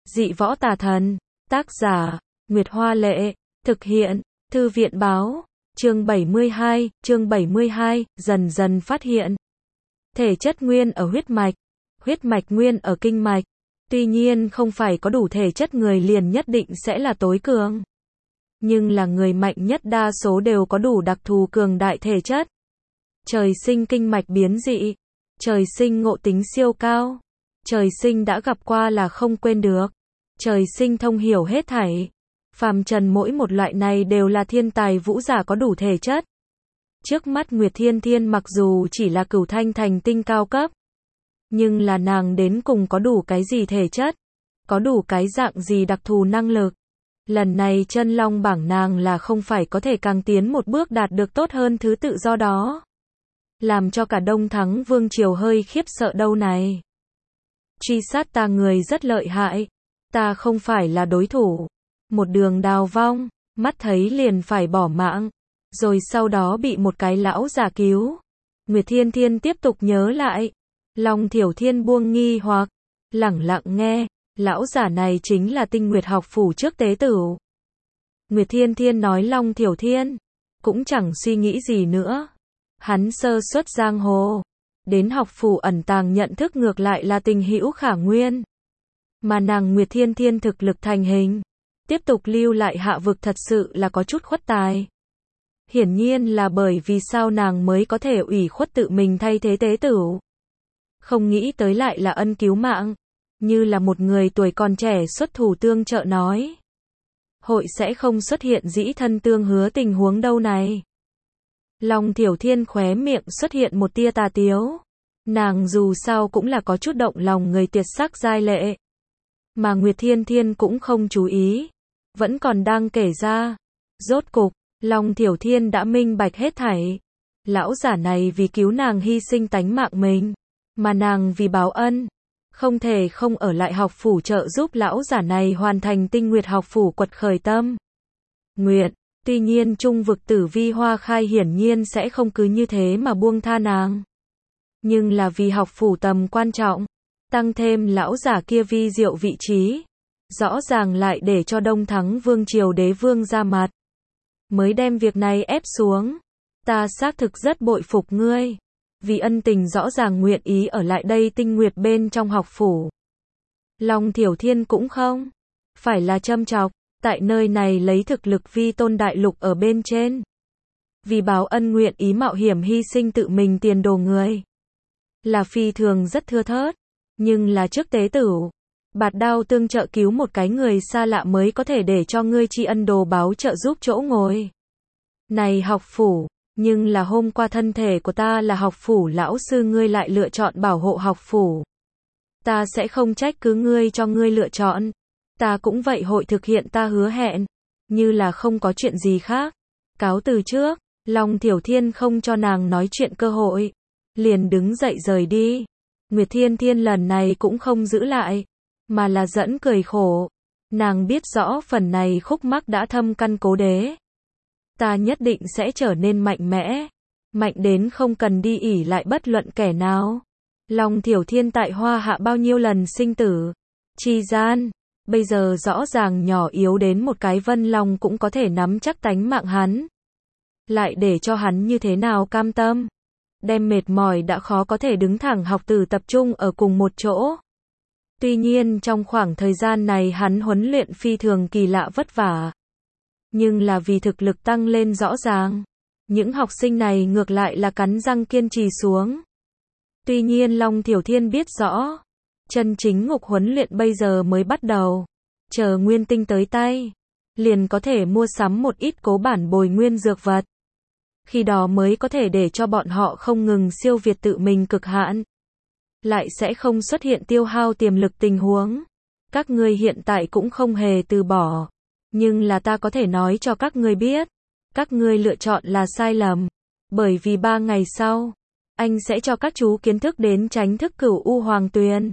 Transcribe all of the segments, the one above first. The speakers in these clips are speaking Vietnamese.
Dị võ tà thần. Tác giả, Nguyệt Hoa Lệ. Thực hiện, Thư viện Báo. Chương 72, dần dần phát hiện. Thể chất nguyên ở huyết mạch nguyên ở kinh mạch. Tuy nhiên không phải có đủ thể chất người liền nhất định sẽ là tối cường. Nhưng là người mạnh nhất đa số đều có đủ đặc thù cường đại thể chất. Trời sinh kinh mạch biến dị. Trời sinh ngộ tính siêu cao. Trời sinh đã gặp qua là không quên được. Trời sinh thông hiểu hết thảy. Phàm trần mỗi một loại này đều là thiên tài vũ giả có đủ thể chất. Trước mắt Nguyệt Thiên Thiên mặc dù chỉ là cửu thanh thành tinh cao cấp, nhưng là nàng đến cùng có đủ cái gì thể chất, có đủ cái dạng gì đặc thù năng lực. Lần này chân long bảng nàng là không phải có thể càng tiến một bước đạt được tốt hơn thứ tự do đó. Làm cho cả Đông Thắng Vương Triều hơi khiếp sợ đâu này. Truy sát ta người rất lợi hại, ta không phải là đối thủ. Một đường đào vong, mắt thấy liền phải bỏ mạng, rồi sau đó bị một cái lão giả cứu. Nguyệt Thiên Thiên tiếp tục nhớ lại. Long Thiểu Thiên buông nghi hoặc, lẳng lặng nghe, lão giả này chính là Tinh Nguyệt học phủ trước tế tử. Nguyệt Thiên Thiên nói Long Thiểu Thiên, cũng chẳng suy nghĩ gì nữa. Hắn sơ xuất giang hồ, đến học phủ ẩn tàng nhận thức ngược lại là tình hữu khả nguyên. Mà nàng Nguyệt Thiên Thiên thực lực thành hình, tiếp tục lưu lại hạ vực thật sự là có chút khuất tài. Hiển nhiên là bởi vì sao nàng mới có thể ủy khuất tự mình thay thế tế tử. Không nghĩ tới lại là ân cứu mạng, như là một người tuổi còn trẻ xuất thủ tương trợ nói. Hội sẽ không xuất hiện dĩ thân tương hứa tình huống đâu này. Long Thiểu Thiên khóe miệng xuất hiện một tia tà tiếu. Nàng dù sao cũng là có chút động lòng người tuyệt sắc giai lệ. Mà Nguyệt Thiên Thiên cũng không chú ý, vẫn còn đang kể ra. Rốt cục, Long Thiểu Thiên đã minh bạch hết thảy. Lão giả này vì cứu nàng hy sinh tánh mạng mình, mà nàng vì báo ân, không thể không ở lại học phủ trợ giúp lão giả này hoàn thành Tinh Nguyệt học phủ quật khởi tâm nguyện. Tuy nhiên trung vực Tử Vi Hoa Khai hiển nhiên sẽ không cứ như thế mà buông tha nàng. Nhưng là vì học phủ tầm quan trọng, tăng thêm lão giả kia vi diệu vị trí, rõ ràng lại để cho Đông Thắng Vương Triều đế vương ra mặt, mới đem việc này ép xuống. Ta xác thực rất bội phục ngươi, vì ân tình rõ ràng nguyện ý ở lại đây Tinh Nguyệt bên trong học phủ. Long Thiểu Thiên cũng không phải là châm chọc, tại nơi này lấy thực lực vi tôn đại lục ở bên trên. Vì báo ân nguyện ý mạo hiểm hy sinh tự mình tiền đồ người, là phi thường rất thưa thớt. Nhưng là trước tế tử, bạt đao tương trợ cứu một cái người xa lạ mới có thể để cho ngươi tri ân đồ báo trợ giúp chỗ ngồi. Này học phủ, nhưng là hôm qua thân thể của ta là học phủ lão sư ngươi lại lựa chọn bảo hộ học phủ. Ta sẽ không trách cứ ngươi cho ngươi lựa chọn. Ta cũng vậy hội thực hiện ta hứa hẹn, như là không có chuyện gì khác. Cáo từ trước, Long Thiểu Thiên không cho nàng nói chuyện cơ hội, liền đứng dậy rời đi. Nguyệt Thiên Thiên lần này cũng không giữ lại, mà là dẫn cười khổ. Nàng biết rõ phần này khúc mắc đã thâm căn cố đế. Ta nhất định sẽ trở nên mạnh mẽ, mạnh đến không cần đi ỷ lại bất luận kẻ nào. Long Thiểu Thiên tại Hoa Hạ bao nhiêu lần sinh tử chi gian, bây giờ rõ ràng nhỏ yếu đến một cái Vân Long cũng có thể nắm chắc tánh mạng hắn. Lại để cho hắn như thế nào cam tâm. Đem mệt mỏi đã khó có thể đứng thẳng học tử tập trung ở cùng một chỗ. Tuy nhiên trong khoảng thời gian này hắn huấn luyện phi thường kỳ lạ vất vả. Nhưng là vì thực lực tăng lên rõ ràng, những học sinh này ngược lại là cắn răng kiên trì xuống. Tuy nhiên Long Thiểu Thiên biết rõ, chân chính ngục huấn luyện bây giờ mới bắt đầu. Chờ nguyên tinh tới tay, liền có thể mua sắm một ít cố bản bồi nguyên dược vật. Khi đó mới có thể để cho bọn họ không ngừng siêu việt tự mình cực hạn. Lại sẽ không xuất hiện tiêu hao tiềm lực tình huống. Các ngươi hiện tại cũng không hề từ bỏ. Nhưng là ta có thể nói cho các ngươi biết, các ngươi lựa chọn là sai lầm. Bởi vì 3 ngày sau, anh sẽ cho các chú kiến thức đến tránh thức Cửu U Hoàng Tuyền.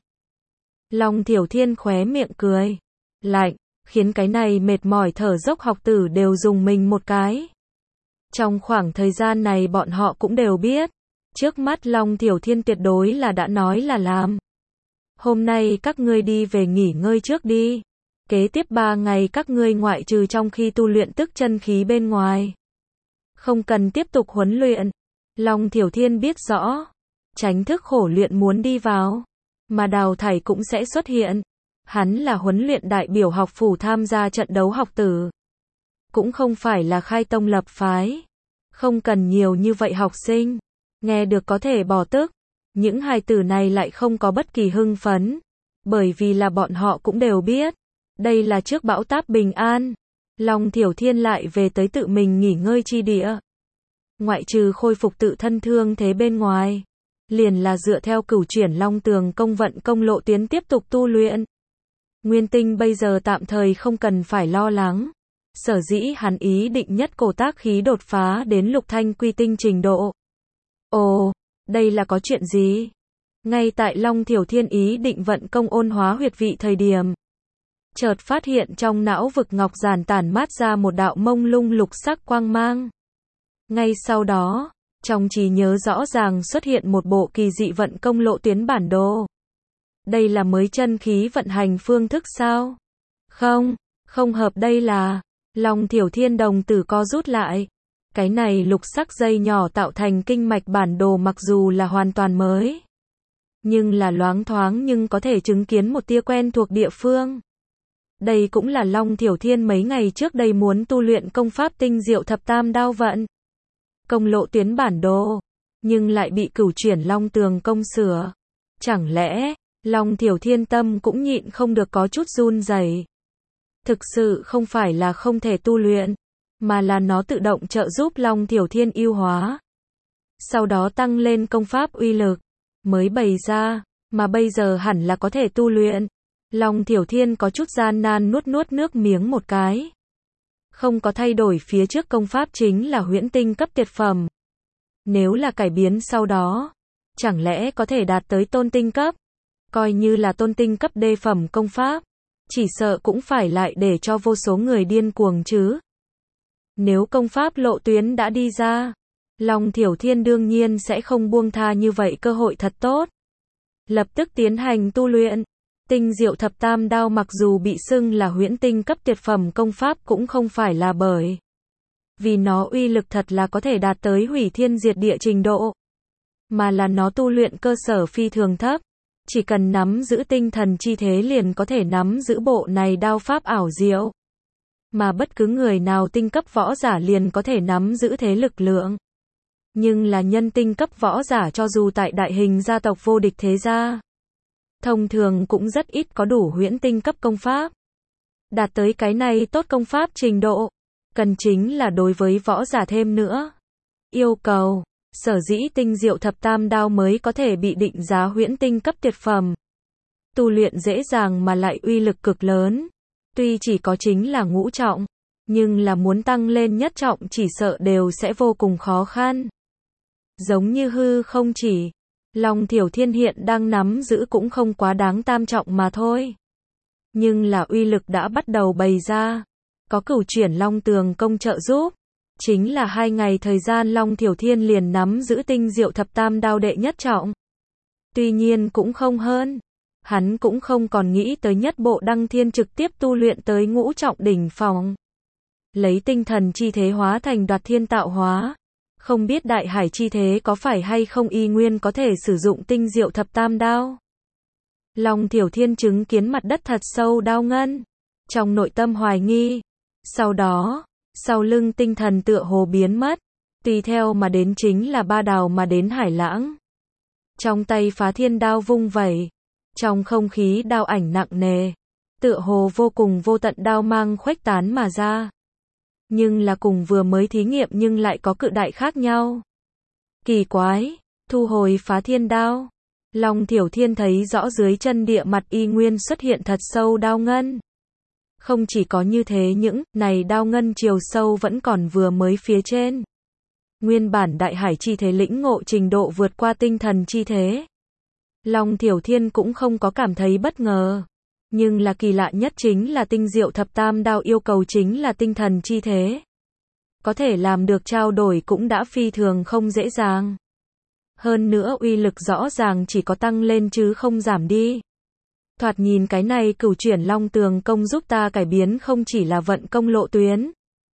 Long Thiểu Thiên khóe miệng cười lạnh, khiến cái này mệt mỏi thở dốc học tử đều dùng mình một cái. Trong khoảng thời gian này bọn họ cũng đều biết, trước mắt Long Thiểu Thiên tuyệt đối là đã nói là làm. Hôm nay các ngươi đi về nghỉ ngơi trước đi. Kế tiếp 3 ngày các ngươi ngoại trừ trong khi tu luyện tức chân khí bên ngoài. Không cần tiếp tục huấn luyện. Long Thiểu Thiên biết rõ. Tránh thức khổ luyện muốn đi vào. Mà Đào Thải cũng sẽ xuất hiện. Hắn là huấn luyện đại biểu học phủ tham gia trận đấu học tử. Cũng không phải là khai tông lập phái. Không cần nhiều như vậy học sinh. Nghe được có thể bỏ tức. Những hài tử này lại không có bất kỳ hưng phấn. Bởi vì là bọn họ cũng đều biết. Đây là trước bão táp bình an. Long Thiểu Thiên lại về tới tự mình nghỉ ngơi chi địa. Ngoại trừ khôi phục tự thân thương thế bên ngoài. Liền là dựa theo cửu chuyển long tường công vận công lộ tiến tiếp tục tu luyện. Nguyên Tinh bây giờ tạm thời không cần phải lo lắng. Sở dĩ hắn ý định nhất cổ tác khí đột phá đến lục thanh quy tinh trình độ. Ồ, đây là có chuyện gì? Ngay tại Long Thiểu Thiên ý định vận công ôn hóa huyệt vị thời điểm. Chợt phát hiện trong não vực ngọc giản tản mát ra một đạo mông lung lục sắc quang mang. Ngay sau đó, trong trí nhớ rõ ràng xuất hiện một bộ kỳ dị vận công lộ tuyến bản đồ. Đây là mới chân khí vận hành phương thức sao? Không, không hợp đây là. Long Thiểu Thiên đồng tử co rút lại. Cái này lục sắc dây nhỏ tạo thành kinh mạch bản đồ mặc dù là hoàn toàn mới. Nhưng là loáng thoáng nhưng có thể chứng kiến một tia quen thuộc địa phương. Đây cũng là Long Thiểu Thiên mấy ngày trước đây muốn tu luyện công pháp tinh diệu thập tam đao vận. Công lộ tuyến bản đồ. Nhưng lại bị cửu chuyển long tường công sửa. Chẳng lẽ, Long Thiểu Thiên tâm cũng nhịn không được có chút run rẩy. Thực sự không phải là không thể tu luyện, mà là nó tự động trợ giúp Long Thiểu Thiên ưu hóa. Sau đó tăng lên công pháp uy lực, mới bày ra, mà bây giờ hẳn là có thể tu luyện. Long Thiểu Thiên có chút gian nan nuốt nước miếng một cái. Không có thay đổi phía trước công pháp chính là huyễn tinh cấp tuyệt phẩm. Nếu là cải biến sau đó, chẳng lẽ có thể đạt tới tôn tinh cấp? Coi như là tôn tinh cấp đê phẩm công pháp, chỉ sợ cũng phải lại để cho vô số người điên cuồng chứ. Nếu công pháp lộ tuyến đã đi ra, Long Thiểu Thiên đương nhiên sẽ không buông tha như vậy cơ hội thật tốt. Lập tức tiến hành tu luyện. Tinh diệu thập tam đao mặc dù bị xưng là huyễn tinh cấp tuyệt phẩm công pháp cũng không phải là bởi vì nó uy lực thật là có thể đạt tới hủy thiên diệt địa trình độ, mà là nó tu luyện cơ sở phi thường thấp. Chỉ cần nắm giữ tinh thần chi thế liền có thể nắm giữ bộ này đao pháp ảo diệu. Mà bất cứ người nào tinh cấp võ giả liền có thể nắm giữ thế lực lượng. Nhưng là nhân tinh cấp võ giả cho dù tại đại hình gia tộc vô địch thế gia, thông thường cũng rất ít có đủ huyễn tinh cấp công pháp. Đạt tới cái này tốt công pháp trình độ, cần chính là đối với võ giả thêm nữa. Yêu cầu, sở dĩ tinh diệu thập tam đao mới có thể bị định giá huyễn tinh cấp tuyệt phẩm. Tu luyện dễ dàng mà lại uy lực cực lớn. Tuy chỉ có chính là ngũ trọng, nhưng là muốn tăng lên nhất trọng chỉ sợ đều sẽ vô cùng khó khăn. Giống như hư không chỉ, Long Thiểu Thiên hiện đang nắm giữ cũng không quá đáng tam trọng mà thôi. Nhưng là uy lực đã bắt đầu bày ra. Có cửu chuyển long tường công trợ giúp. Chính là 2 ngày thời gian Long Thiểu Thiên liền nắm giữ tinh diệu thập tam đao đệ nhất trọng. Tuy nhiên cũng không hơn. Hắn cũng không còn nghĩ tới nhất bộ đăng thiên trực tiếp tu luyện tới ngũ trọng đỉnh phong. Lấy tinh thần chi thế hóa thành đoạt thiên tạo hóa. Không biết đại hải chi thế có phải hay không y nguyên có thể sử dụng tinh diệu thập tam đao. Long Thiểu Thiên chứng kiến mặt đất thật sâu đao ngân. Trong nội tâm hoài nghi. Sau đó, sau lưng tinh thần tựa hồ biến mất. Tùy theo mà đến chính là ba đào mà đến hải lãng. Trong tay phá thiên đao vung vẩy. Trong không khí đao ảnh nặng nề. Tựa hồ vô cùng vô tận đao mang khuếch tán mà ra. Nhưng là cùng vừa mới thí nghiệm nhưng lại có cự đại khác nhau. Kỳ quái, thu hồi phá thiên đao. Long Thiểu Thiên thấy rõ dưới chân địa mặt y nguyên xuất hiện thật sâu đao ngân. Không chỉ có như thế những này đao ngân chiều sâu vẫn còn vừa mới phía trên. Nguyên bản đại hải chi thế lĩnh ngộ trình độ vượt qua tinh thần chi thế. Long Thiểu Thiên cũng không có cảm thấy bất ngờ. Nhưng là kỳ lạ nhất chính là tinh diệu thập tam đao yêu cầu chính là tinh thần chi thế. Có thể làm được trao đổi cũng đã phi thường không dễ dàng. Hơn nữa uy lực rõ ràng chỉ có tăng lên chứ không giảm đi. Thoạt nhìn cái này Cửu Chuyển Long Tường công giúp ta cải biến không chỉ là vận công lộ tuyến.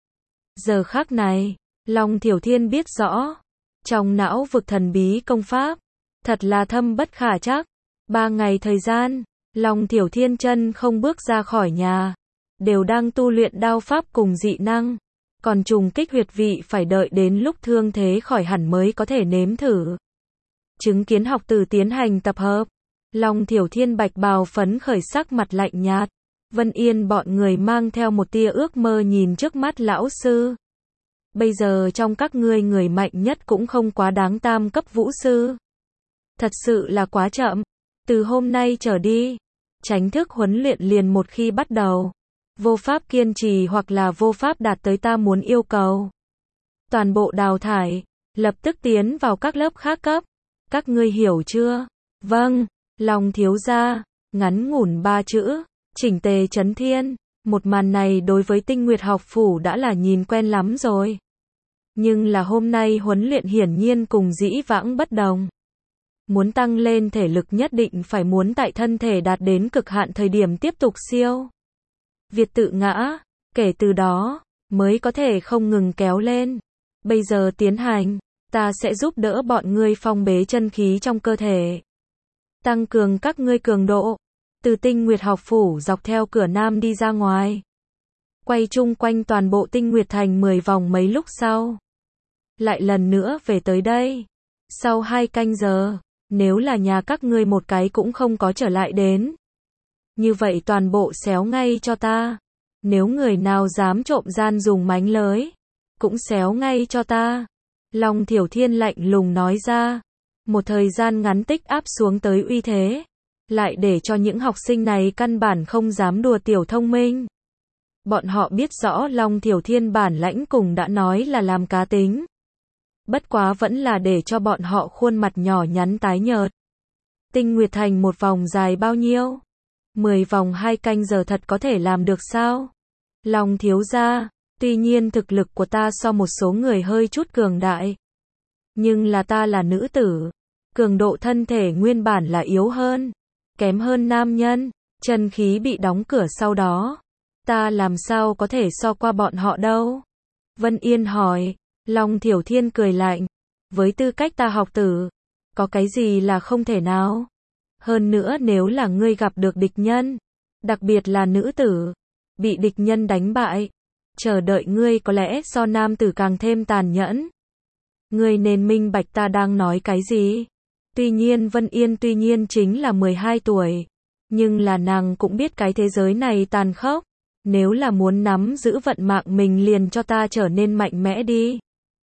Giờ khắc này, Long Thiểu Thiên biết rõ, trong não vực thần bí công pháp, thật là thâm bất khả trắc. 3 ngày thời gian, Long Thiểu Thiên chân không bước ra khỏi nhà, đều đang tu luyện đao pháp cùng dị năng, còn trùng kích huyệt vị phải đợi đến lúc thương thế khỏi hẳn mới có thể nếm thử. Chứng kiến học tử tiến hành tập hợp, Long Thiểu Thiên bạch bào phấn khởi sắc mặt lạnh nhạt, Vân Yên bọn người mang theo một tia ước mơ nhìn trước mắt lão sư. Bây giờ trong các ngươi người mạnh nhất cũng không quá đáng tam cấp vũ sư. Thật sự là quá chậm. Từ hôm nay trở đi, tránh thức huấn luyện liền một khi bắt đầu. Vô pháp kiên trì hoặc là vô pháp đạt tới ta muốn yêu cầu. Toàn bộ đào thải, lập tức tiến vào các lớp khác cấp. Các ngươi hiểu chưa? Vâng, Long thiếu gia, ngắn ngủn 3 chữ, chỉnh tề chấn thiên. Một màn này đối với Tinh Nguyệt học phủ đã là nhìn quen lắm rồi. Nhưng là hôm nay huấn luyện hiển nhiên cùng dĩ vãng bất đồng. Muốn tăng lên thể lực nhất định phải muốn tại thân thể đạt đến cực hạn thời điểm tiếp tục siêu việt tự ngã, kể từ đó, mới có thể không ngừng kéo lên. Bây giờ tiến hành, ta sẽ giúp đỡ bọn ngươi phong bế chân khí trong cơ thể. Tăng cường các ngươi cường độ, từ Tinh Nguyệt học phủ dọc theo cửa nam đi ra ngoài. Quay chung quanh toàn bộ Tinh Nguyệt thành 10 vòng mấy lúc sau. Lại lần nữa về tới đây. Sau 2 canh giờ, nếu là nhà các ngươi một cái cũng không có trở lại đến. Như vậy toàn bộ xéo ngay cho ta. Nếu người nào dám trộm gian dùng mánh lới, cũng xéo ngay cho ta. Long Thiểu Thiên lạnh lùng nói ra. Một thời gian ngắn tích áp xuống tới uy thế. Lại để cho những học sinh này căn bản không dám đùa tiểu thông minh. Bọn họ biết rõ Long Thiểu Thiên bản lãnh cùng đã nói là làm cá tính. Bất quá vẫn là để cho bọn họ khuôn mặt nhỏ nhắn tái nhợt. Tinh Nguyệt thành một vòng dài bao nhiêu? 10 vòng 2 canh giờ thật có thể làm được sao? Long thiếu gia, tuy nhiên thực lực của ta so một số người hơi chút cường đại. Nhưng là ta là nữ tử. Cường độ thân thể nguyên bản là yếu hơn. Kém hơn nam nhân. Chân khí bị đóng cửa sau đó. Ta làm sao có thể so qua bọn họ đâu? Vân Yên hỏi. Long Thiểu Thiên cười lạnh. Với tư cách ta học tử, có cái gì là không thể nào? Hơn nữa nếu là ngươi gặp được địch nhân, đặc biệt là nữ tử, bị địch nhân đánh bại, chờ đợi ngươi có lẽ so nam tử càng thêm tàn nhẫn. Ngươi nên minh bạch ta đang nói cái gì? Tuy nhiên Vân Yên tuy nhiên chính là 12 tuổi, nhưng là nàng cũng biết cái thế giới này tàn khốc. Nếu là muốn nắm giữ vận mạng mình liền cho ta trở nên mạnh mẽ đi.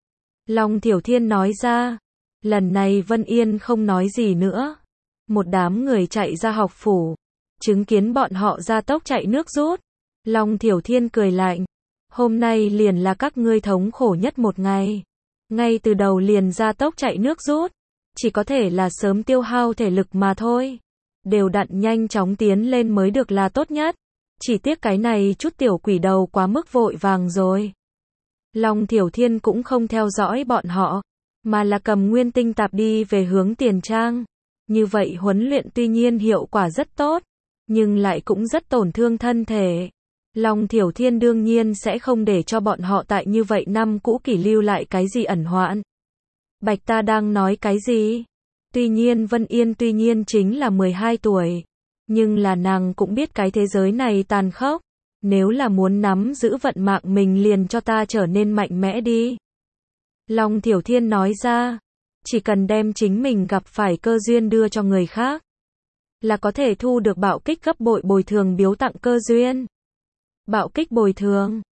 Long Thiểu Thiên nói ra. Lần này Vân Yên không nói gì nữa. Một đám người chạy ra học phủ. Chứng kiến bọn họ ra tốc chạy nước rút. Long Thiểu Thiên cười lạnh. Hôm nay liền là các ngươi thống khổ nhất một ngày. Ngay từ đầu liền ra tốc chạy nước rút. Chỉ có thể là sớm tiêu hao thể lực mà thôi. Đều đặn nhanh chóng tiến lên mới được là tốt nhất. Chỉ tiếc cái này chút tiểu quỷ đầu quá mức vội vàng rồi. Long Thiểu Thiên cũng không theo dõi bọn họ, mà là cầm nguyên tinh tạp đi về hướng tiền trang. Như vậy huấn luyện tuy nhiên hiệu quả rất tốt, nhưng lại cũng rất tổn thương thân thể. Long Thiểu Thiên đương nhiên sẽ không để cho bọn họ tại như vậy năm cũ kỷ lưu lại cái gì ẩn hoạn. Bạch ta đang nói cái gì? Tuy nhiên Vân Yên tuy nhiên chính là 12 tuổi, nhưng là nàng cũng biết cái thế giới này tàn khốc. Nếu là muốn nắm giữ vận mạng mình liền cho ta trở nên mạnh mẽ đi. Long Thiểu Thiên nói ra. Chỉ cần đem chính mình gặp phải cơ duyên đưa cho người khác, là có thể thu được bạo kích gấp bội bồi thường biếu tặng cơ duyên. Bạo kích bồi thường.